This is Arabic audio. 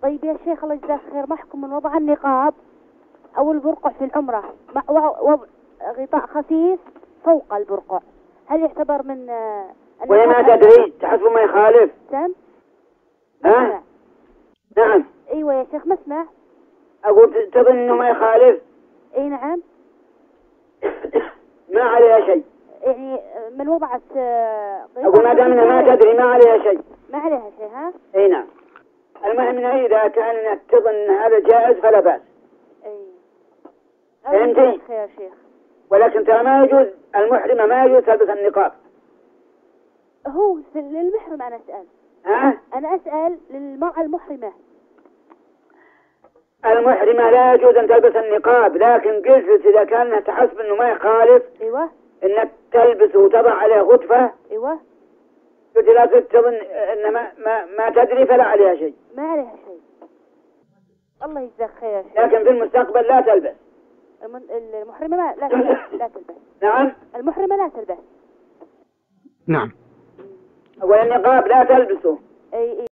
طيب يا شيخ الله يجزاك خير، ما حكم من وضع النقاب أو البرقع في العمرة مع وضع غطاء خفيف فوق البرقع، هل يعتبر من وهي ما تدري تحسب ما يخالف؟ سم؟ ها؟ نعم. أيوة يا شيخ ما اسمع. أقول تظن إنه ما يخالف؟ أي نعم. ما عليها شيء. يعني من وضعت أقول ما دام إنها ما تدري ما عليها شيء. ما عليها شيء ها؟ أي نعم. المهم إنه إذا كان تظن إن هذا جائز فلا بأس. أي. فهمتي؟ خير شيخ. ولكن ترى ما يجوز المحرمة ما يجوز تلبس النقاب. هو للمحرم أنا أسأل. ها؟ أنا أسأل للمرأة المحرمة. المحرمة لا يجوز أن تلبس النقاب، لكن قلت إذا كان تحسب إنه ما يخالف. أيوة. إنك تلبس وتضع عليه غطفة. أيوة. قلت لا تظن إن ما تدري فلا عليها شيء. ما عليها شيء. الله يجزاك خير. لكن في المستقبل لا تلبس. المحرمة لا تلبس. لا تلبس. نعم. المحرمة لا تلبس. نعم. والنقاب لا تلبسه. أي